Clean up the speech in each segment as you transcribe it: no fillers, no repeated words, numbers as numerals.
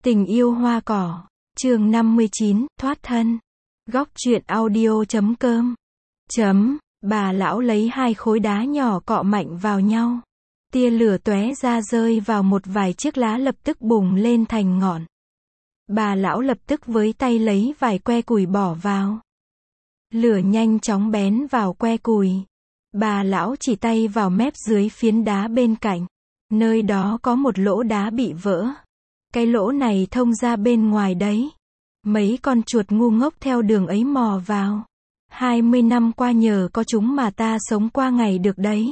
Tình yêu hoa cỏ, chương 59, thoát thân. Góc truyện audio.com. Bà lão lấy hai khối đá nhỏ cọ mạnh vào nhau. Tia lửa tóe ra rơi vào một vài chiếc lá lập tức bùng lên thành ngọn. Bà lão lập tức với tay lấy vài que củi bỏ vào. Lửa nhanh chóng bén vào que củi. Bà lão chỉ tay vào mép dưới phiến đá bên cạnh. Nơi đó có một lỗ đá bị vỡ. Cái lỗ này thông ra bên ngoài đấy. Mấy con chuột ngu ngốc theo đường ấy mò vào. 20 năm qua nhờ có chúng mà ta sống qua ngày được đấy.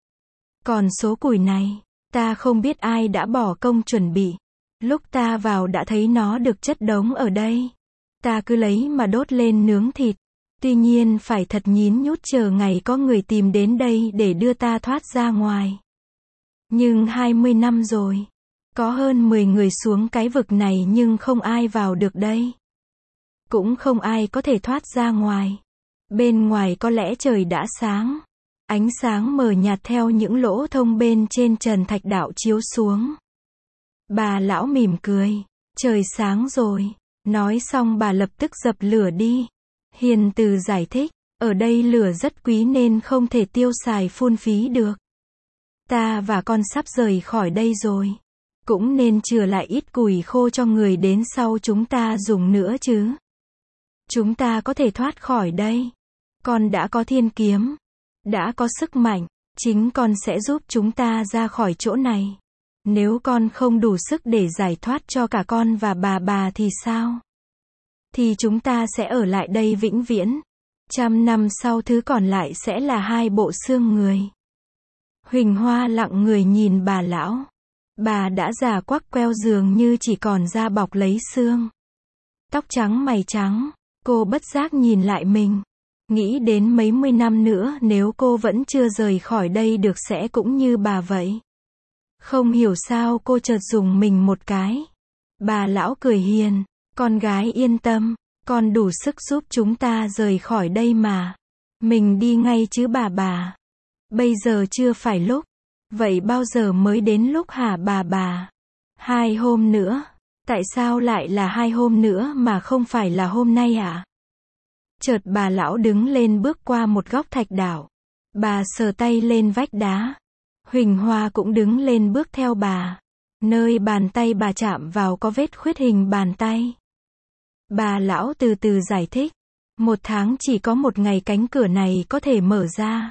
Còn số củi này, ta không biết ai đã bỏ công chuẩn bị. Lúc ta vào đã thấy nó được chất đống ở đây. Ta cứ lấy mà đốt lên nướng thịt. Tuy nhiên phải thật nhín nhút chờ ngày có người tìm đến đây để đưa ta thoát ra ngoài. Nhưng 20 năm rồi. Có hơn 10 người xuống cái vực này nhưng không ai vào được đây. Cũng không ai có thể thoát ra ngoài. Bên ngoài có lẽ trời đã sáng. Ánh sáng mờ nhạt theo những lỗ thông bên trên trần thạch đạo chiếu xuống. Bà lão mỉm cười. Trời sáng rồi. Nói xong bà lập tức dập lửa đi. Hiền từ giải thích. Ở đây lửa rất quý nên không thể tiêu xài phung phí được. Ta và con sắp rời khỏi đây rồi. Cũng nên chừa lại ít củi khô cho người đến sau chúng ta dùng nữa chứ. Chúng ta có thể thoát khỏi đây. Con đã có thiên kiếm. Đã có sức mạnh. Chính con sẽ giúp chúng ta ra khỏi chỗ này. Nếu con không đủ sức để giải thoát cho cả con và bà thì sao? Thì chúng ta sẽ ở lại đây vĩnh viễn. 100 năm sau thứ còn lại sẽ là hai bộ xương người. Huỳnh Hoa lặng người nhìn bà lão. Bà đã già quắc queo dường như chỉ còn da bọc lấy xương. Tóc trắng mày trắng. Cô bất giác nhìn lại mình. Nghĩ đến mấy mươi năm nữa nếu cô vẫn chưa rời khỏi đây được sẽ cũng như bà vậy. Không hiểu sao cô chợt dùng mình một cái. Bà lão cười hiền. Con gái yên tâm. Con đủ sức giúp chúng ta rời khỏi đây mà. Mình đi ngay chứ bà. Bây giờ chưa phải lúc. Vậy bao giờ mới đến lúc hả bà? 2 hôm nữa. Tại sao lại là 2 hôm nữa mà không phải là hôm nay ạ? Chợt bà lão đứng lên bước qua một góc thạch đảo. Bà sờ tay lên vách đá. Huỳnh Hoa cũng đứng lên bước theo bà. Nơi bàn tay bà chạm vào có vết khuyết hình bàn tay. Bà lão từ từ giải thích. 1 tháng chỉ có 1 ngày cánh cửa này có thể mở ra.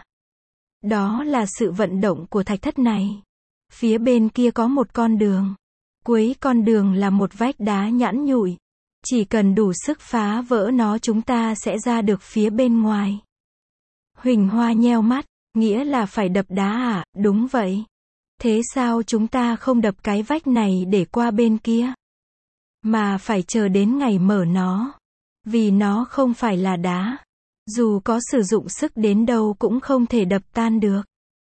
Đó là sự vận động của thạch thất này. Phía bên kia có một con đường. Cuối con đường là một vách đá nhẵn nhụi. Chỉ cần đủ sức phá vỡ nó chúng ta sẽ ra được phía bên ngoài. Huỳnh Hoa nheo mắt, nghĩa là phải đập đá à? Đúng vậy. Thế sao chúng ta không đập cái vách này để qua bên kia? Mà phải chờ đến ngày mở nó. Vì nó không phải là đá. Dù có sử dụng sức đến đâu cũng không thể đập tan được.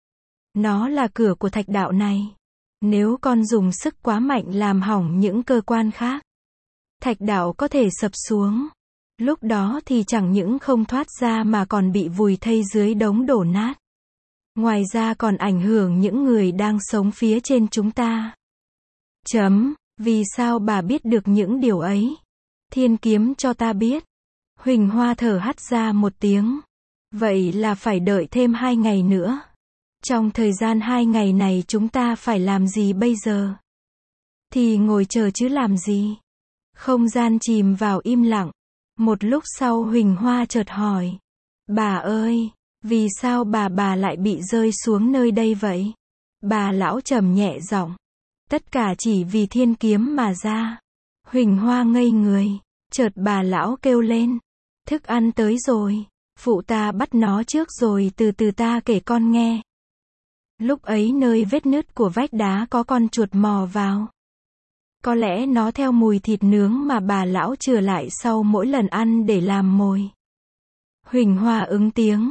Nó là cửa của thạch đạo này. Nếu con dùng sức quá mạnh làm hỏng những cơ quan khác, thạch đạo có thể sập xuống. Lúc đó thì chẳng những không thoát ra mà còn bị vùi thây dưới đống đổ nát. Ngoài ra còn ảnh hưởng những người đang sống phía trên chúng ta. Vì sao bà biết được những điều ấy? Thiên kiếm cho ta biết. Huỳnh Hoa thở hắt ra một tiếng. Vậy là phải đợi thêm 2 ngày nữa. Trong thời gian 2 ngày này chúng ta phải làm gì bây giờ? Thì ngồi chờ chứ làm gì? Không gian chìm vào im lặng. Một lúc sau Huỳnh Hoa chợt hỏi. Bà ơi, vì sao bà lại bị rơi xuống nơi đây vậy? Bà lão trầm nhẹ giọng. Tất cả chỉ vì thiên kiếm mà ra. Huỳnh Hoa ngây người. Chợt bà lão kêu lên. Thức ăn tới rồi. Phụ ta bắt nó trước rồi từ từ ta kể con nghe. Lúc ấy nơi vết nứt của vách đá có con chuột mò vào. Có lẽ nó theo mùi thịt nướng mà bà lão chừa lại sau mỗi lần ăn để làm mồi. Huỳnh Hoa ứng tiếng.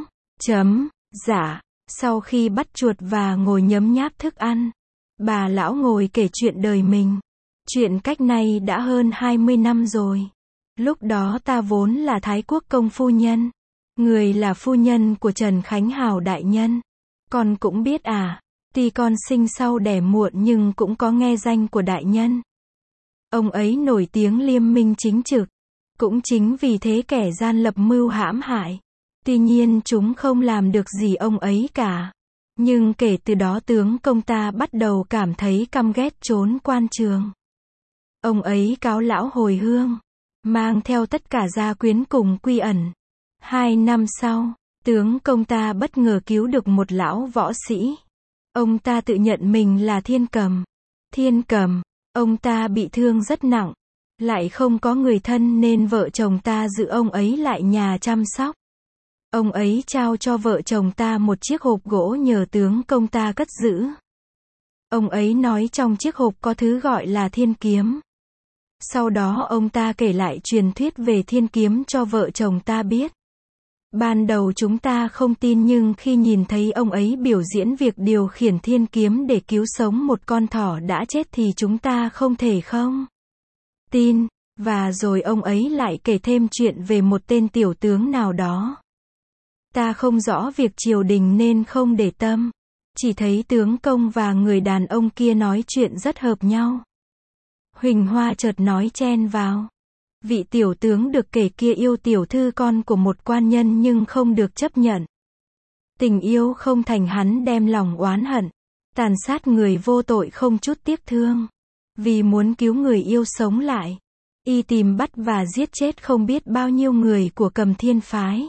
Dạ. Sau khi bắt chuột và ngồi nhấm nháp thức ăn, bà lão ngồi kể chuyện đời mình. Chuyện cách nay đã hơn 20 năm rồi. Lúc đó ta vốn là Thái Quốc công phu nhân. Người là phu nhân của Trần Khánh Hào đại nhân. Con cũng biết à, tuy con sinh sau đẻ muộn nhưng cũng có nghe danh của đại nhân. Ông ấy nổi tiếng liêm minh chính trực. Cũng chính vì thế kẻ gian lập mưu hãm hại. Tuy nhiên chúng không làm được gì ông ấy cả. Nhưng kể từ đó tướng công ta bắt đầu cảm thấy căm ghét trốn quan trường. Ông ấy cáo lão hồi hương, mang theo tất cả gia quyến cùng quy ẩn. 2 năm sau, tướng công ta bất ngờ cứu được một lão võ sĩ. Ông ta tự nhận mình là Thiên Cầm. Thiên Cầm, ông ta bị thương rất nặng, lại không có người thân nên vợ chồng ta giữ ông ấy lại nhà chăm sóc. Ông ấy trao cho vợ chồng ta một chiếc hộp gỗ nhờ tướng công ta cất giữ. Ông ấy nói trong chiếc hộp có thứ gọi là thiên kiếm. Sau đó ông ta kể lại truyền thuyết về thiên kiếm cho vợ chồng ta biết. Ban đầu chúng ta không tin nhưng khi nhìn thấy ông ấy biểu diễn việc điều khiển thiên kiếm để cứu sống một con thỏ đã chết thì chúng ta không thể không tin. Và rồi ông ấy lại kể thêm chuyện về một tên tiểu tướng nào đó. Ta không rõ việc triều đình nên không để tâm. Chỉ thấy tướng công và người đàn ông kia nói chuyện rất hợp nhau. Huỳnh Hoa chợt nói chen vào. Vị tiểu tướng được kể kia yêu tiểu thư con của một quan nhân nhưng không được chấp nhận. Tình yêu không thành hắn đem lòng oán hận, tàn sát người vô tội không chút tiếc thương. Vì muốn cứu người yêu sống lại, y tìm bắt và giết chết không biết bao nhiêu người của Cầm Thiên phái.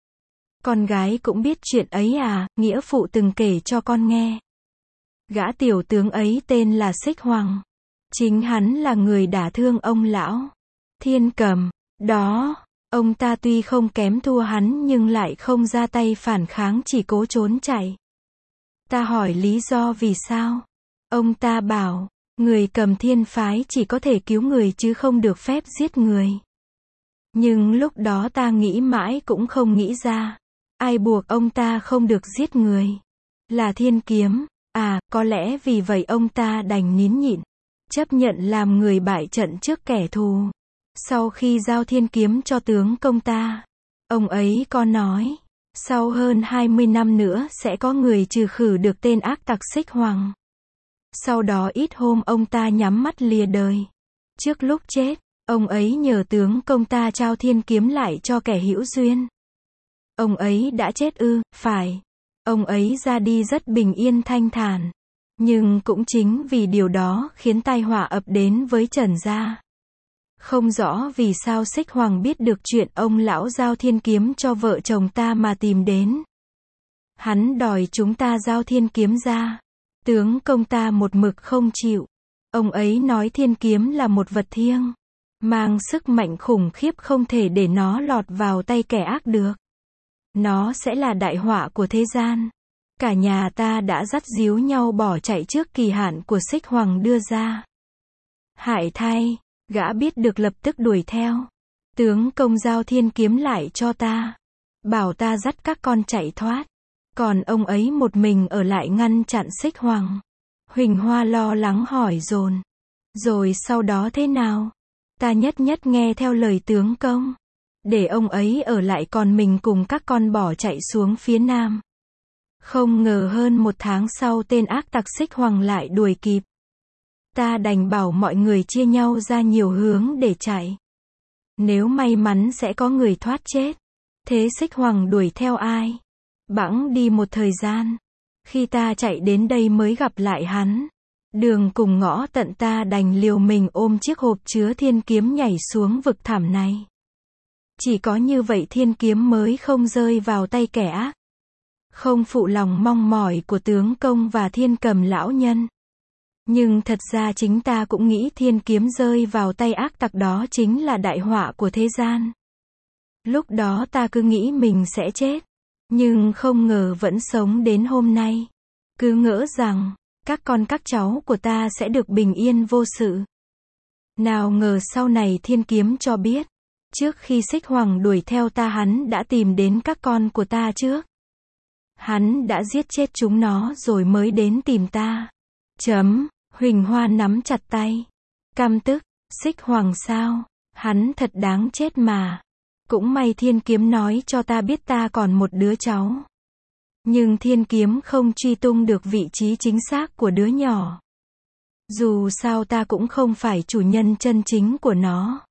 Con gái cũng biết chuyện ấy à, nghĩa phụ từng kể cho con nghe. Gã tiểu tướng ấy tên là Xích Hoàng. Chính hắn là người đả thương ông lão Thiên Cầm. Đó, ông ta tuy không kém thua hắn nhưng lại không ra tay phản kháng chỉ cố trốn chạy. Ta hỏi lý do vì sao. Ông ta bảo, người Cầm Thiên phái chỉ có thể cứu người chứ không được phép giết người. Nhưng lúc đó ta nghĩ mãi cũng không nghĩ ra. Ai buộc ông ta không được giết người? Là thiên kiếm. À, có lẽ vì vậy ông ta đành nín nhịn, chấp nhận làm người bại trận trước kẻ thù. Sau khi giao thiên kiếm cho tướng công ta, ông ấy có nói, sau hơn 20 năm nữa sẽ có người trừ khử được tên ác tặc Xích Hoàng. Sau đó ít hôm ông ta nhắm mắt lìa đời. Trước lúc chết, ông ấy nhờ tướng công ta trao thiên kiếm lại cho kẻ hữu duyên. Ông ấy đã chết ư? Phải. Ông ấy ra đi rất bình yên thanh thản. Nhưng cũng chính vì điều đó khiến tai họa ập đến với Trần gia. Không rõ vì sao Xích Hoàng biết được chuyện ông lão giao thiên kiếm cho vợ chồng ta mà tìm đến. Hắn đòi chúng ta giao thiên kiếm ra. Tướng công ta một mực không chịu. Ông ấy nói thiên kiếm là một vật thiêng, mang sức mạnh khủng khiếp không thể để nó lọt vào tay kẻ ác được. Nó sẽ là đại họa của thế gian. Cả nhà ta đã dắt díu nhau bỏ chạy trước kỳ hạn của Xích Hoàng đưa ra. Hại thay, gã biết được lập tức đuổi theo. Tướng công giao thiên kiếm lại cho ta. Bảo ta dắt các con chạy thoát. Còn ông ấy một mình ở lại ngăn chặn Xích Hoàng. Huỳnh Hoa lo lắng hỏi dồn. Rồi sau đó thế nào? Ta nhất nhất nghe theo lời tướng công. Để ông ấy ở lại còn mình cùng các con bỏ chạy xuống phía nam. Không ngờ hơn 1 tháng sau tên ác tặc Xích Hoàng lại đuổi kịp. Ta đành bảo mọi người chia nhau ra nhiều hướng để chạy. Nếu may mắn sẽ có người thoát chết. Thế Xích Hoàng đuổi theo ai? Bẵng đi một thời gian. Khi ta chạy đến đây mới gặp lại hắn. Đường cùng ngõ tận ta đành liều mình ôm chiếc hộp chứa thiên kiếm nhảy xuống vực thẳm này. Chỉ có như vậy thiên kiếm mới không rơi vào tay kẻ ác. Không phụ lòng mong mỏi của tướng công và Thiên Cầm lão nhân. Nhưng thật ra chính ta cũng nghĩ thiên kiếm rơi vào tay ác tặc đó chính là đại họa của thế gian. Lúc đó ta cứ nghĩ mình sẽ chết. Nhưng không ngờ vẫn sống đến hôm nay. Cứ ngỡ rằng, các con các cháu của ta sẽ được bình yên vô sự. Nào ngờ sau này thiên kiếm cho biết. Trước khi Xích Hoàng đuổi theo ta hắn đã tìm đến các con của ta trước. Hắn đã giết chết chúng nó rồi mới đến tìm ta. Huỳnh Hoa nắm chặt tay. Căm tức, Xích Hoàng sao? Hắn thật đáng chết mà. Cũng may thiên kiếm nói cho ta biết ta còn một đứa cháu. Nhưng thiên kiếm không truy tung được vị trí chính xác của đứa nhỏ. Dù sao ta cũng không phải chủ nhân chân chính của nó.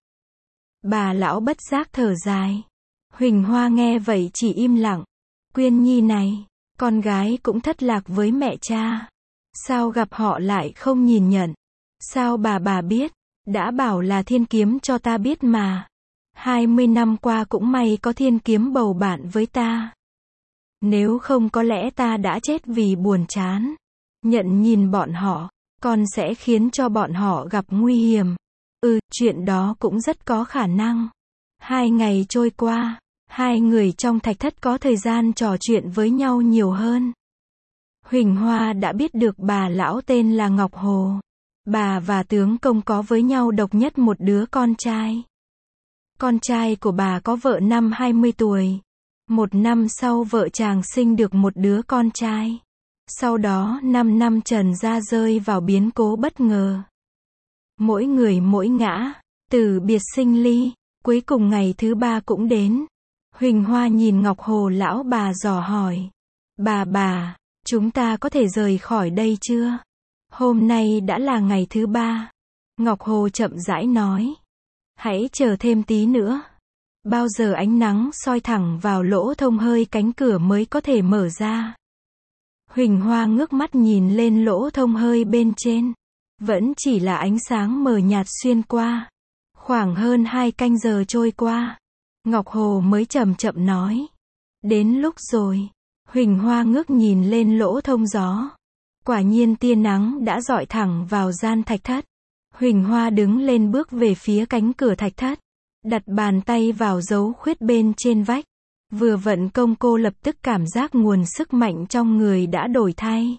Bà lão bất giác thở dài. Huỳnh Hoa nghe vậy chỉ im lặng. Quyên Nhi này, con gái cũng thất lạc với mẹ cha. Sao gặp họ lại không nhìn nhận? Sao bà biết? Đã bảo là Thiên Kiếm cho ta biết mà. 20 năm qua cũng may có Thiên Kiếm bầu bạn với ta. Nếu không có lẽ ta đã chết vì buồn chán. Nhận nhìn bọn họ, con sẽ khiến cho bọn họ gặp nguy hiểm. Chuyện đó cũng rất có khả năng. 2 ngày trôi qua, hai người trong thạch thất có thời gian trò chuyện với nhau nhiều hơn. Huỳnh Hoa đã biết được bà lão tên là Ngọc Hồ. Bà và tướng công có với nhau độc nhất một đứa con trai. Con trai của bà có vợ năm 20 tuổi. 1 năm sau vợ chàng sinh được một đứa con trai. Sau đó 5 năm trần ra rơi vào biến cố bất ngờ. Mỗi người mỗi ngã, từ biệt sinh ly, cuối cùng ngày thứ 3 cũng đến. Huỳnh Hoa nhìn Ngọc Hồ lão bà dò hỏi. Bà, chúng ta có thể rời khỏi đây chưa? Hôm nay đã là ngày thứ 3. Ngọc Hồ chậm rãi nói. Hãy chờ thêm tí nữa. Bao giờ ánh nắng soi thẳng vào lỗ thông hơi cánh cửa mới có thể mở ra. Huỳnh Hoa ngước mắt nhìn lên lỗ thông hơi bên trên. Vẫn chỉ là ánh sáng mờ nhạt xuyên qua. Khoảng hơn 2 canh giờ trôi qua. Ngọc Hồ mới chậm chậm nói. Đến lúc rồi. Huỳnh Hoa ngước nhìn lên lỗ thông gió. Quả nhiên tia nắng đã rọi thẳng vào gian thạch thất. Huỳnh Hoa đứng lên bước về phía cánh cửa thạch thất. Đặt bàn tay vào dấu khuyết bên trên vách. Vừa vận công cô lập tức cảm giác nguồn sức mạnh trong người đã đổi thay.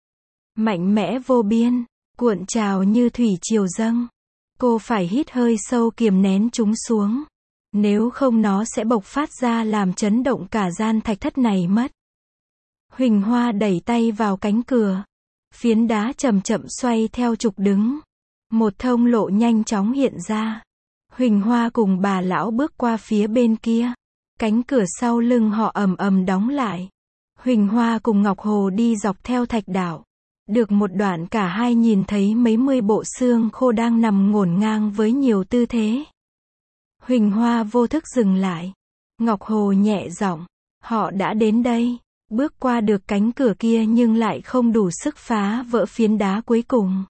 Mạnh mẽ vô biên, cuộn trào như thủy triều dâng. Cô phải hít hơi sâu kiềm nén chúng xuống. Nếu không nó sẽ bộc phát ra làm chấn động cả gian thạch thất này mất. Huỳnh Hoa đẩy tay vào cánh cửa. Phiến đá chậm chậm xoay theo trục đứng. Một thông lộ nhanh chóng hiện ra. Huỳnh Hoa cùng bà lão bước qua phía bên kia. Cánh cửa sau lưng họ ầm ầm đóng lại. Huỳnh Hoa cùng Ngọc Hồ đi dọc theo thạch đạo. Được một đoạn cả hai nhìn thấy mấy mươi bộ xương khô đang nằm ngổn ngang với nhiều tư thế. Huỳnh Hoa vô thức dừng lại. Ngọc Hồ nhẹ giọng. Họ đã đến đây. Bước qua được cánh cửa kia nhưng lại không đủ sức phá vỡ phiến đá cuối cùng.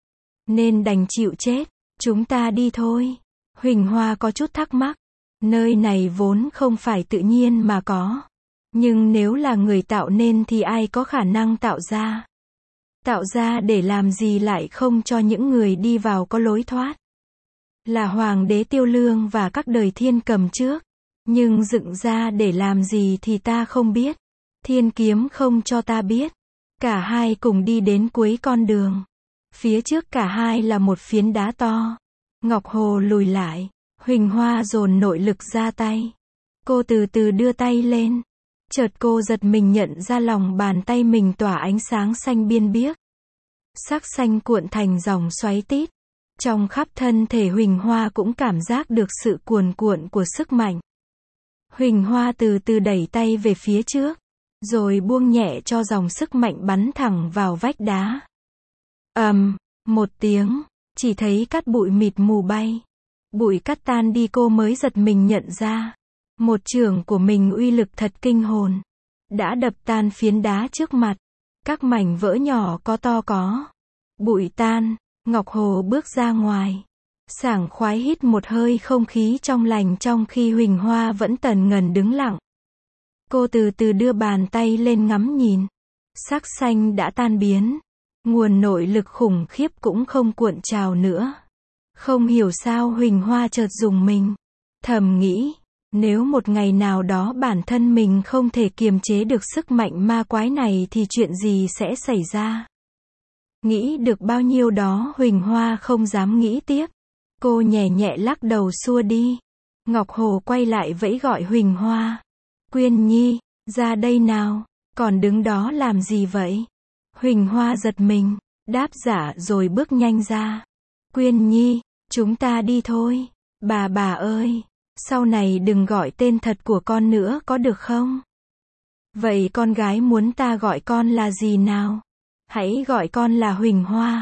Nên đành chịu chết. Chúng ta đi thôi. Huỳnh Hoa có chút thắc mắc. Nơi này vốn không phải tự nhiên mà có. Nhưng nếu là người tạo nên thì ai có khả năng tạo ra? Tạo ra để làm gì lại không cho những người đi vào có lối thoát? Là Hoàng đế Tiêu Lương và các đời Thiên Cầm trước. Nhưng dựng ra để làm gì thì ta không biết. Thiên Kiếm không cho ta biết. Cả hai cùng đi đến cuối con đường. Phía trước cả hai là một phiến đá to. Ngọc Hồ lùi lại. Huỳnh Hoa dồn nội lực ra tay. Cô từ từ đưa tay lên. Chợt cô giật mình nhận ra lòng bàn tay mình tỏa ánh sáng xanh biên biếc. Sắc xanh cuộn thành dòng xoáy tít. Trong khắp thân thể Huỳnh Hoa cũng cảm giác được sự cuồn cuộn của sức mạnh. Huỳnh Hoa từ từ đẩy tay về phía trước. Rồi buông nhẹ cho dòng sức mạnh bắn thẳng vào vách đá. Một tiếng. Chỉ thấy cát bụi mịt mù bay. Bụi cát tan đi cô mới giật mình nhận ra. Một chưởng của mình uy lực thật kinh hồn. Đã đập tan phiến đá trước mặt. Các mảnh vỡ nhỏ có to có. Bụi tan. Ngọc Hồ bước ra ngoài. Sảng khoái hít một hơi không khí trong lành trong khi Huỳnh Hoa vẫn tần ngần đứng lặng. Cô từ từ đưa bàn tay lên ngắm nhìn. Sắc xanh đã tan biến. Nguồn nội lực khủng khiếp cũng không cuộn trào nữa. Không hiểu sao Huỳnh Hoa chợt rùng mình. Thầm nghĩ, nếu một ngày nào đó bản thân mình không thể kiềm chế được sức mạnh ma quái này thì chuyện gì sẽ xảy ra? Nghĩ được bao nhiêu đó Huỳnh Hoa không dám nghĩ tiếp. Cô nhẹ nhẹ lắc đầu xua đi. Ngọc Hồ quay lại vẫy gọi Huỳnh Hoa. Quyên Nhi, ra đây nào, còn đứng đó làm gì vậy? Huỳnh Hoa giật mình, đáp dạ rồi bước nhanh ra. Quyên Nhi, chúng ta đi thôi. Bà ơi, sau này đừng gọi tên thật của con nữa có được không? Vậy con gái muốn ta gọi con là gì nào? Hãy gọi con là Huỳnh Hoa.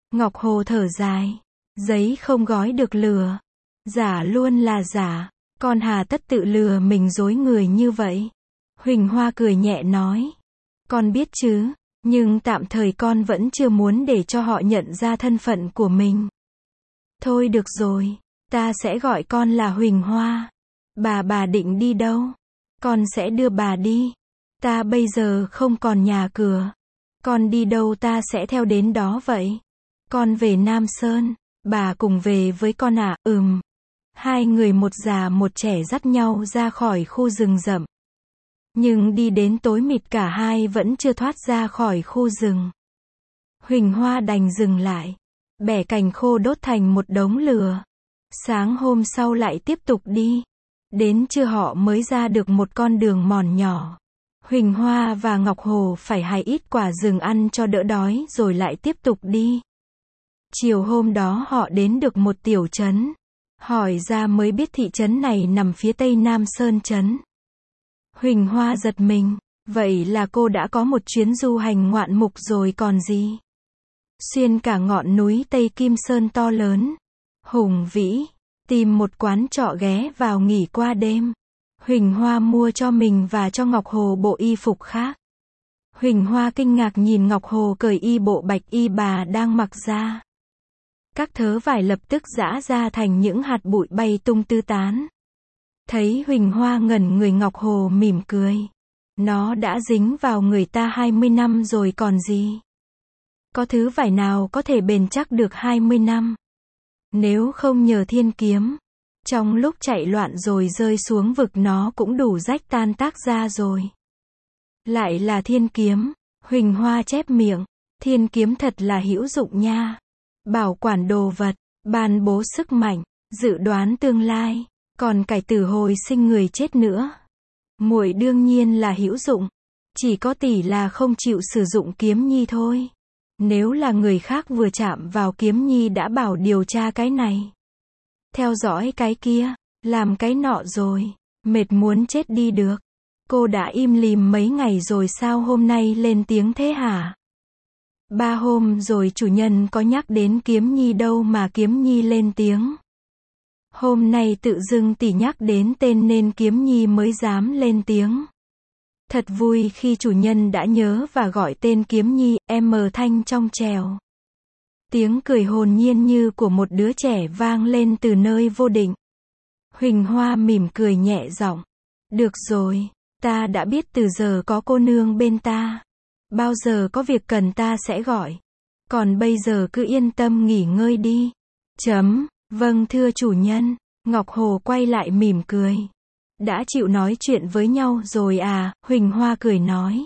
Ngọc Hồ thở dài. Giấy không gói được lửa. Giả luôn là giả. Con hà tất tự lừa mình dối người như vậy. Huỳnh Hoa cười nhẹ nói. Con biết chứ, nhưng tạm thời con vẫn chưa muốn để cho họ nhận ra thân phận của mình. Thôi được rồi, ta sẽ gọi con là Huỳnh Hoa. Bà định đi đâu? Con sẽ đưa bà đi. Ta bây giờ không còn nhà cửa. Con đi đâu ta sẽ theo đến đó vậy. Con về Nam Sơn, bà cùng về với con à? Hai người một già một trẻ dắt nhau ra khỏi khu rừng rậm. Nhưng đi đến tối mịt cả hai vẫn chưa thoát ra khỏi khu rừng. Huỳnh Hoa đành dừng lại, bẻ cành khô đốt thành một đống lửa. Sáng hôm sau lại tiếp tục đi. Đến trưa họ mới ra được một con đường mòn nhỏ. Huỳnh Hoa và Ngọc Hồ phải hái ít quả rừng ăn cho đỡ đói rồi lại tiếp tục đi. Chiều hôm đó họ đến được một tiểu trấn. Hỏi ra mới biết thị trấn này nằm phía tây Nam Sơn trấn. Huỳnh Hoa giật mình, vậy là cô đã có một chuyến du hành ngoạn mục rồi còn gì. Xuyên cả ngọn núi Tây Kim Sơn to lớn, hùng vĩ, tìm một quán trọ ghé vào nghỉ qua đêm. Huỳnh Hoa mua cho mình và cho Ngọc Hồ bộ y phục khác. Huỳnh Hoa kinh ngạc nhìn Ngọc Hồ cởi y bộ bạch y bà đang mặc ra. Các thớ vải lập tức giã ra thành những hạt bụi bay tung tứ tán. Thấy Huỳnh Hoa ngẩn người, Ngọc Hồ mỉm cười. Nó đã dính vào người ta 20 năm rồi còn gì. Có thứ vải nào có thể bền chắc được 20 năm. Nếu không nhờ thiên kiếm, trong lúc chạy loạn rồi rơi xuống vực nó cũng đủ rách tan tác ra rồi. Lại là thiên kiếm. Huỳnh Hoa chép miệng. Thiên kiếm thật là hữu dụng nha. Bảo quản đồ vật, ban bố sức mạnh, dự đoán tương lai, còn cải tử hồi sinh người chết nữa. Muội đương nhiên là hữu dụng, chỉ có tỷ là không chịu sử dụng kiếm nhi thôi. Nếu là người khác vừa chạm vào kiếm nhi đã bảo điều tra cái này, theo dõi cái kia, làm cái nọ rồi, mệt muốn chết đi được. Cô đã im lìm mấy ngày rồi sao hôm nay lên tiếng thế hả? 3 hôm rồi chủ nhân có nhắc đến kiếm nhi đâu mà kiếm nhi lên tiếng. Hôm nay tự dưng tỷ nhắc đến tên nên kiếm nhi mới dám lên tiếng. Thật vui khi chủ nhân đã nhớ và gọi tên kiếm nhi, em mờ thanh trong trèo. Tiếng cười hồn nhiên như của một đứa trẻ vang lên từ nơi vô định. Huỳnh Hoa mỉm cười nhẹ giọng. Được rồi, ta đã biết từ giờ có cô nương bên ta. Bao giờ có việc cần ta sẽ gọi. Còn bây giờ cứ yên tâm nghỉ ngơi đi. Vâng thưa chủ nhân. Ngọc Hồ quay lại mỉm cười. Đã chịu nói chuyện với nhau rồi à? Huỳnh Hoa cười nói.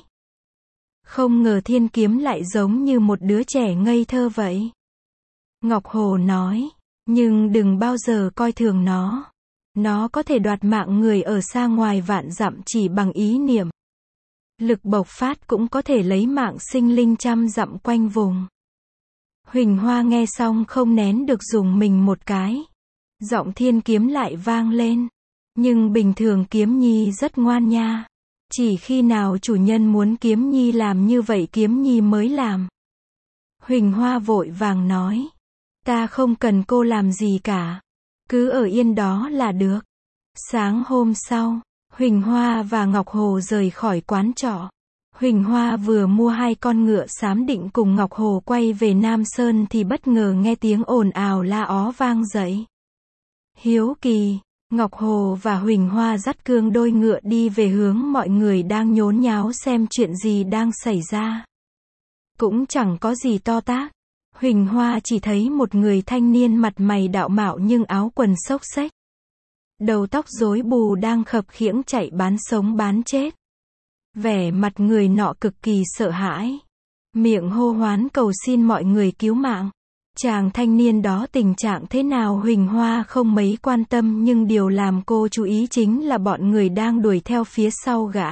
Không ngờ thiên kiếm lại giống như một đứa trẻ ngây thơ vậy. Ngọc Hồ nói. Nhưng đừng bao giờ coi thường nó. Nó có thể đoạt mạng người ở xa ngoài vạn dặm chỉ bằng ý niệm. Lực bộc phát cũng có thể lấy mạng sinh linh trăm dặm quanh vùng. Huỳnh Hoa nghe xong không nén được dùng mình một cái. Giọng thiên kiếm lại vang lên. Nhưng bình thường kiếm nhi rất ngoan nha. Chỉ khi nào chủ nhân muốn kiếm nhi làm như vậy kiếm nhi mới làm. Huỳnh Hoa vội vàng nói. Ta không cần cô làm gì cả. Cứ ở yên đó là được. Sáng hôm sau, Huỳnh Hoa và Ngọc Hồ rời khỏi quán trọ. Huỳnh Hoa vừa mua 2 con ngựa xám định cùng Ngọc Hồ quay về Nam Sơn thì bất ngờ nghe tiếng ồn ào la ó vang dậy. Hiếu kỳ, Ngọc Hồ và Huỳnh Hoa dắt cương đôi ngựa đi về hướng mọi người đang nhốn nháo xem chuyện gì đang xảy ra. Cũng chẳng có gì to tát. Huỳnh Hoa chỉ thấy một người thanh niên mặt mày đạo mạo nhưng áo quần xốc xếch. Đầu tóc rối bù đang khập khiễng chạy bán sống bán chết. Vẻ mặt người nọ cực kỳ sợ hãi. Miệng hô hoán cầu xin mọi người cứu mạng. Chàng thanh niên đó tình trạng thế nào Huỳnh Hoa không mấy quan tâm nhưng điều làm cô chú ý chính là bọn người đang đuổi theo phía sau gã.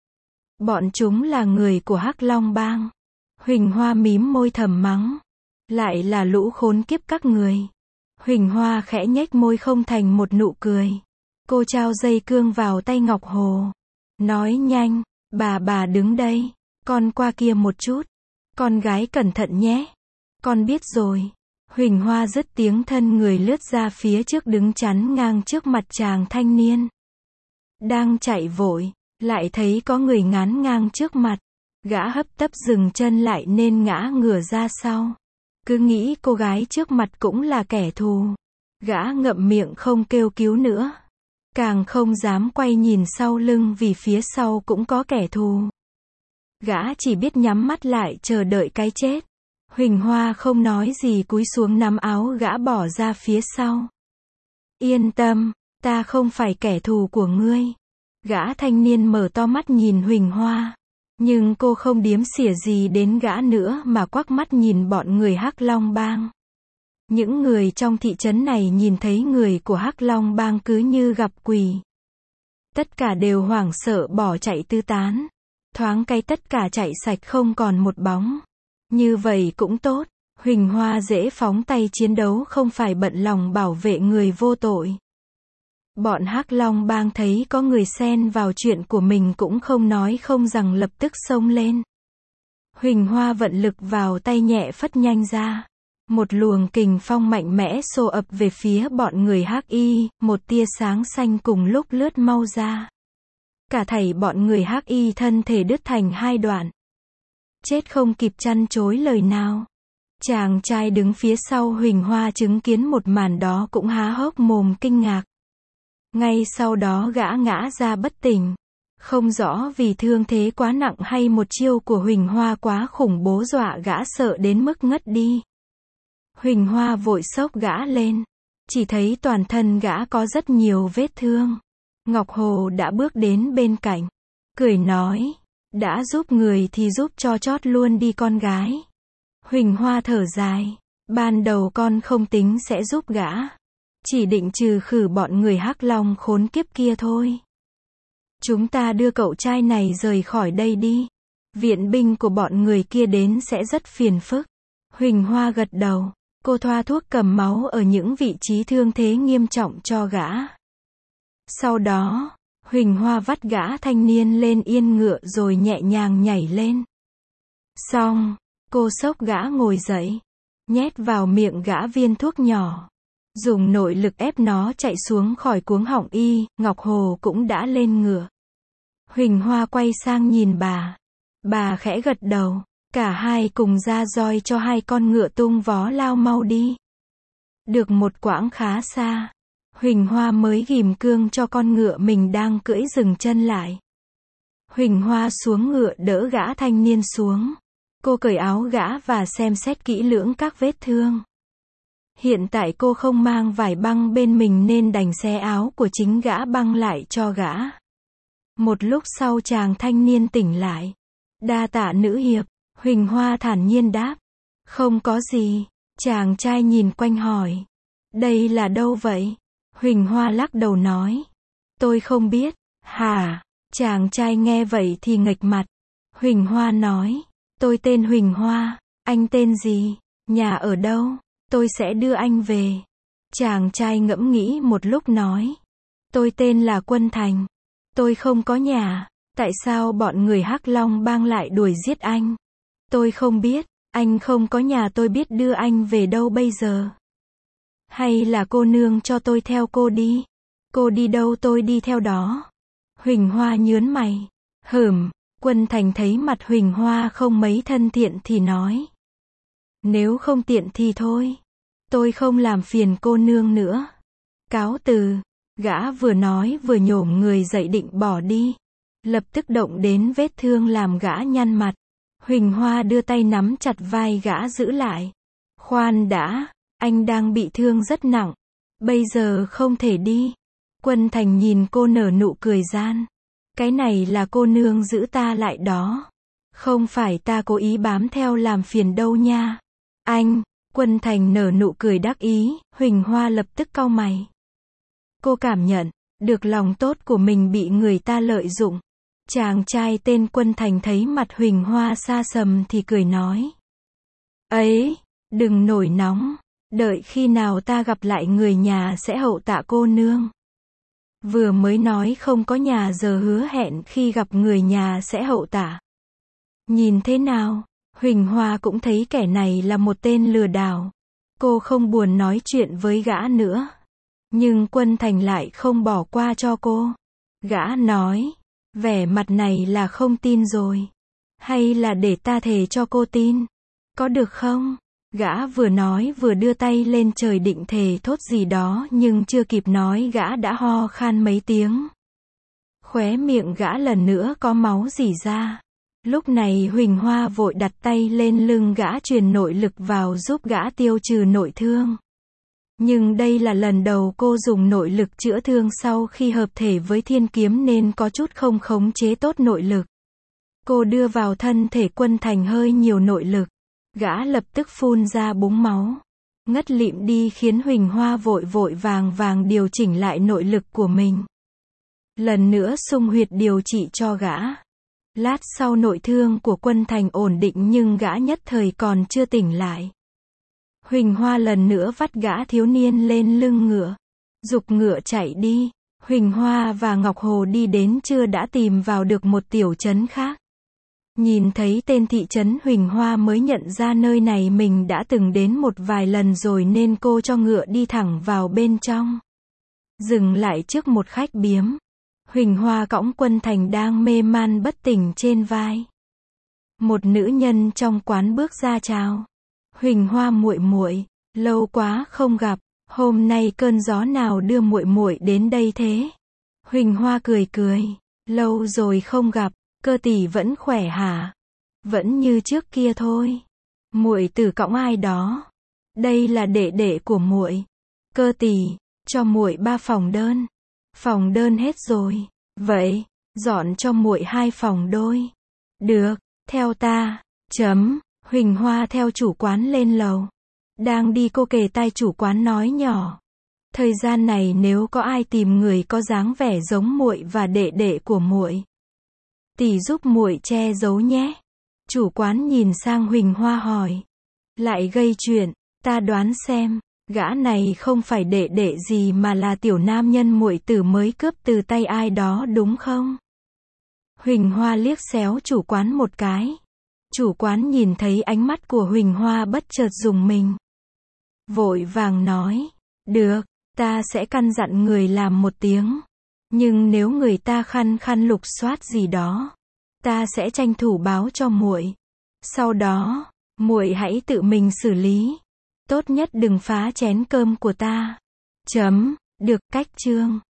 Bọn chúng là người của Hắc Long Bang. Huỳnh Hoa mím môi thầm mắng. Lại là lũ khốn kiếp các người. Huỳnh Hoa khẽ nhếch môi không thành một nụ cười. Cô trao dây cương vào tay Ngọc Hồ. Nói nhanh, bà đứng đây. Con qua kia một chút. Con gái cẩn thận nhé. Con biết rồi. Huỳnh Hoa dứt tiếng thân người lướt ra phía trước đứng chắn ngang trước mặt chàng thanh niên. Đang chạy vội, lại thấy có người ngán ngang trước mặt. Gã hấp tấp dừng chân lại nên ngã ngửa ra sau. Cứ nghĩ cô gái trước mặt cũng là kẻ thù. Gã ngậm miệng không kêu cứu nữa. Càng không dám quay nhìn sau lưng vì phía sau cũng có kẻ thù. Gã chỉ biết nhắm mắt lại chờ đợi cái chết. Huỳnh Hoa không nói gì cúi xuống nắm áo gã bỏ ra phía sau. Yên tâm, ta không phải kẻ thù của ngươi. Gã thanh niên mở to mắt nhìn Huỳnh Hoa. Nhưng cô không điếm xỉa gì đến gã nữa mà quắc mắt nhìn bọn người Hắc Long Bang. Những người trong thị trấn này nhìn thấy người của Hắc Long Bang cứ như gặp quỷ. Tất cả đều hoảng sợ bỏ chạy tứ tán. Thoáng cái tất cả chạy sạch không còn một bóng. Như vậy cũng tốt. Huỳnh Hoa dễ phóng tay chiến đấu không phải bận lòng bảo vệ người vô tội. Bọn Hắc Long Bang thấy có người xen vào chuyện của mình cũng không nói không rằng lập tức xông lên. Huỳnh Hoa vận lực vào tay nhẹ phất nhanh ra. Một luồng kình phong mạnh mẽ xô ập về phía bọn người Hắc Y, một tia sáng xanh cùng lúc lướt mau ra. Cả thảy bọn người Hắc Y thân thể đứt thành hai đoạn. Chết không kịp chăn chối lời nào. Chàng trai đứng phía sau Huỳnh Hoa chứng kiến một màn đó cũng há hốc mồm kinh ngạc. Ngay sau đó gã ngã ra bất tỉnh. Không rõ vì thương thế quá nặng hay một chiêu của Huỳnh Hoa quá khủng bố dọa gã sợ đến mức ngất đi. Huỳnh Hoa vội xốc gã lên. Chỉ thấy toàn thân gã có rất nhiều vết thương. Ngọc Hồ đã bước đến bên cạnh. Cười nói. Đã giúp người thì giúp cho chót luôn đi con gái. Huỳnh Hoa thở dài. Ban đầu con không tính sẽ giúp gã. Chỉ định trừ khử bọn người Hắc Long khốn kiếp kia thôi. Chúng ta đưa cậu trai này rời khỏi đây đi. Viện binh của bọn người kia đến sẽ rất phiền phức. Huỳnh Hoa gật đầu. Cô thoa thuốc cầm máu ở những vị trí thương thế nghiêm trọng cho gã. Sau đó, Huỳnh Hoa vắt gã thanh niên lên yên ngựa rồi nhẹ nhàng nhảy lên. Xong, cô xốc gã ngồi dậy. Nhét vào miệng gã viên thuốc nhỏ. Dùng nội lực ép nó chạy xuống khỏi cuống họng y, Ngọc Hồ cũng đã lên ngựa. Huỳnh Hoa quay sang nhìn bà. Bà khẽ gật đầu. Cả hai cùng ra roi cho hai con ngựa tung vó lao mau đi. Được một quãng khá xa, Huỳnh Hoa mới ghìm cương cho con ngựa mình đang cưỡi dừng chân lại. Huỳnh Hoa xuống ngựa đỡ gã thanh niên xuống. Cô cởi áo gã và xem xét kỹ lưỡng các vết thương. Hiện tại cô không mang vải băng bên mình nên đành xé áo của chính gã băng lại cho gã. Một lúc sau chàng thanh niên tỉnh lại. Đa tạ nữ hiệp. Huỳnh Hoa thản nhiên đáp. Không có gì. Chàng trai nhìn quanh hỏi. Đây là đâu vậy? Huỳnh Hoa lắc đầu nói. Tôi không biết. Hả? Chàng trai nghe vậy thì nghệch mặt. Huỳnh Hoa nói. Tôi tên Huỳnh Hoa. Anh tên gì? Nhà ở đâu? Tôi sẽ đưa anh về. Chàng trai ngẫm nghĩ một lúc nói. Tôi tên là Quân Thành. Tôi không có nhà. Tại sao bọn người Hắc Long Bang lại đuổi giết anh? Tôi không biết. Anh không có nhà tôi biết đưa anh về đâu bây giờ? Hay là cô nương cho tôi theo cô đi? Cô đi đâu tôi đi theo đó. Huỳnh Hoa nhớn mày. Quân Thành thấy mặt Huỳnh Hoa không mấy thân thiện thì nói. Nếu không tiện thì thôi. Tôi không làm phiền cô nương nữa. Cáo từ. Gã vừa nói vừa nhổm người dậy định bỏ đi. Lập tức động đến vết thương làm gã nhăn mặt. Huỳnh Hoa đưa tay nắm chặt vai gã giữ lại. Khoan đã, anh đang bị thương rất nặng. Bây giờ không thể đi. Quân Thành nhìn cô nở nụ cười gian. Cái này là cô nương giữ ta lại đó. Không phải ta cố ý bám theo làm phiền đâu nha. Anh, Quân Thành nở nụ cười đắc ý, Huỳnh Hoa lập tức cau mày. Cô cảm nhận được lòng tốt của mình bị người ta lợi dụng. Chàng trai tên Quân Thành thấy mặt Huỳnh Hoa xa sầm thì cười nói. Ấy, đừng nổi nóng. Đợi khi nào ta gặp lại người nhà sẽ hậu tạ cô nương. Vừa mới nói không có nhà giờ hứa hẹn khi gặp người nhà sẽ hậu tạ. Nhìn thế nào? Huỳnh Hoa cũng thấy kẻ này là một tên lừa đảo. Cô không buồn nói chuyện với gã nữa. Nhưng Quân Thành lại không bỏ qua cho cô. Gã nói, vẻ mặt này là không tin rồi. Hay là để ta thề cho cô tin? Có được không? Gã vừa nói vừa đưa tay lên trời định thề thốt gì đó nhưng chưa kịp nói gã đã ho khan mấy tiếng. Khóe miệng gã lần nữa có máu rỉ ra. Lúc này Huỳnh Hoa vội đặt tay lên lưng gã truyền nội lực vào giúp gã tiêu trừ nội thương. Nhưng đây là lần đầu cô dùng nội lực chữa thương sau khi hợp thể với thiên kiếm nên có chút không khống chế tốt nội lực. Cô đưa vào thân thể Quân Thành hơi nhiều nội lực. Gã lập tức phun ra búng máu. Ngất lịm đi khiến Huỳnh Hoa vội vội vàng điều chỉnh lại nội lực của mình. Lần nữa xung huyệt điều trị cho gã. Lát sau nội thương của Quân Thành ổn định nhưng gã nhất thời còn chưa tỉnh lại. Huỳnh Hoa lần nữa vắt gã thiếu niên lên lưng ngựa. Giục ngựa chạy đi. Huỳnh Hoa và Ngọc Hồ đi đến trưa đã tìm vào được một tiểu trấn khác. Nhìn thấy tên thị trấn Huỳnh Hoa mới nhận ra nơi này mình đã từng đến một vài lần rồi nên cô cho ngựa đi thẳng vào bên trong. Dừng lại trước một khách điếm. Huỳnh Hoa cõng Quân Thành đang mê man bất tỉnh trên vai. Một nữ nhân trong quán bước ra chào. Huỳnh Hoa muội muội, lâu quá không gặp, hôm nay cơn gió nào đưa muội muội đến đây thế? Huỳnh Hoa cười cười, lâu rồi không gặp, Cơ tỷ vẫn khỏe hả? Vẫn như trước kia thôi. Muội tử cõng ai đó? Đây là đệ đệ của muội. Cơ tỷ, cho muội 3 phòng đơn. Phòng đơn hết rồi. Vậy, dọn cho muội 2 phòng đôi. Được, theo ta. Huỳnh Hoa theo chủ quán lên lầu. Đang đi cô kề tai chủ quán nói nhỏ. Thời gian này nếu có ai tìm người có dáng vẻ giống muội và đệ đệ của muội, tỷ giúp muội che giấu nhé. Chủ quán nhìn sang Huỳnh Hoa hỏi. Lại gây chuyện, ta đoán xem, gã này không phải đệ đệ gì mà là tiểu nam nhân muội tử mới cướp từ tay ai đó đúng không? Huỳnh Hoa liếc xéo chủ quán một cái. Chủ quán nhìn thấy ánh mắt của Huỳnh Hoa bất chợt rùng mình. Vội vàng nói, được, ta sẽ căn dặn người làm một tiếng. Nhưng nếu người ta khăn lục soát gì đó, ta sẽ tranh thủ báo cho muội. Sau đó, muội hãy tự mình xử lý. Tốt nhất đừng phá chén cơm của ta. Được, cách chương.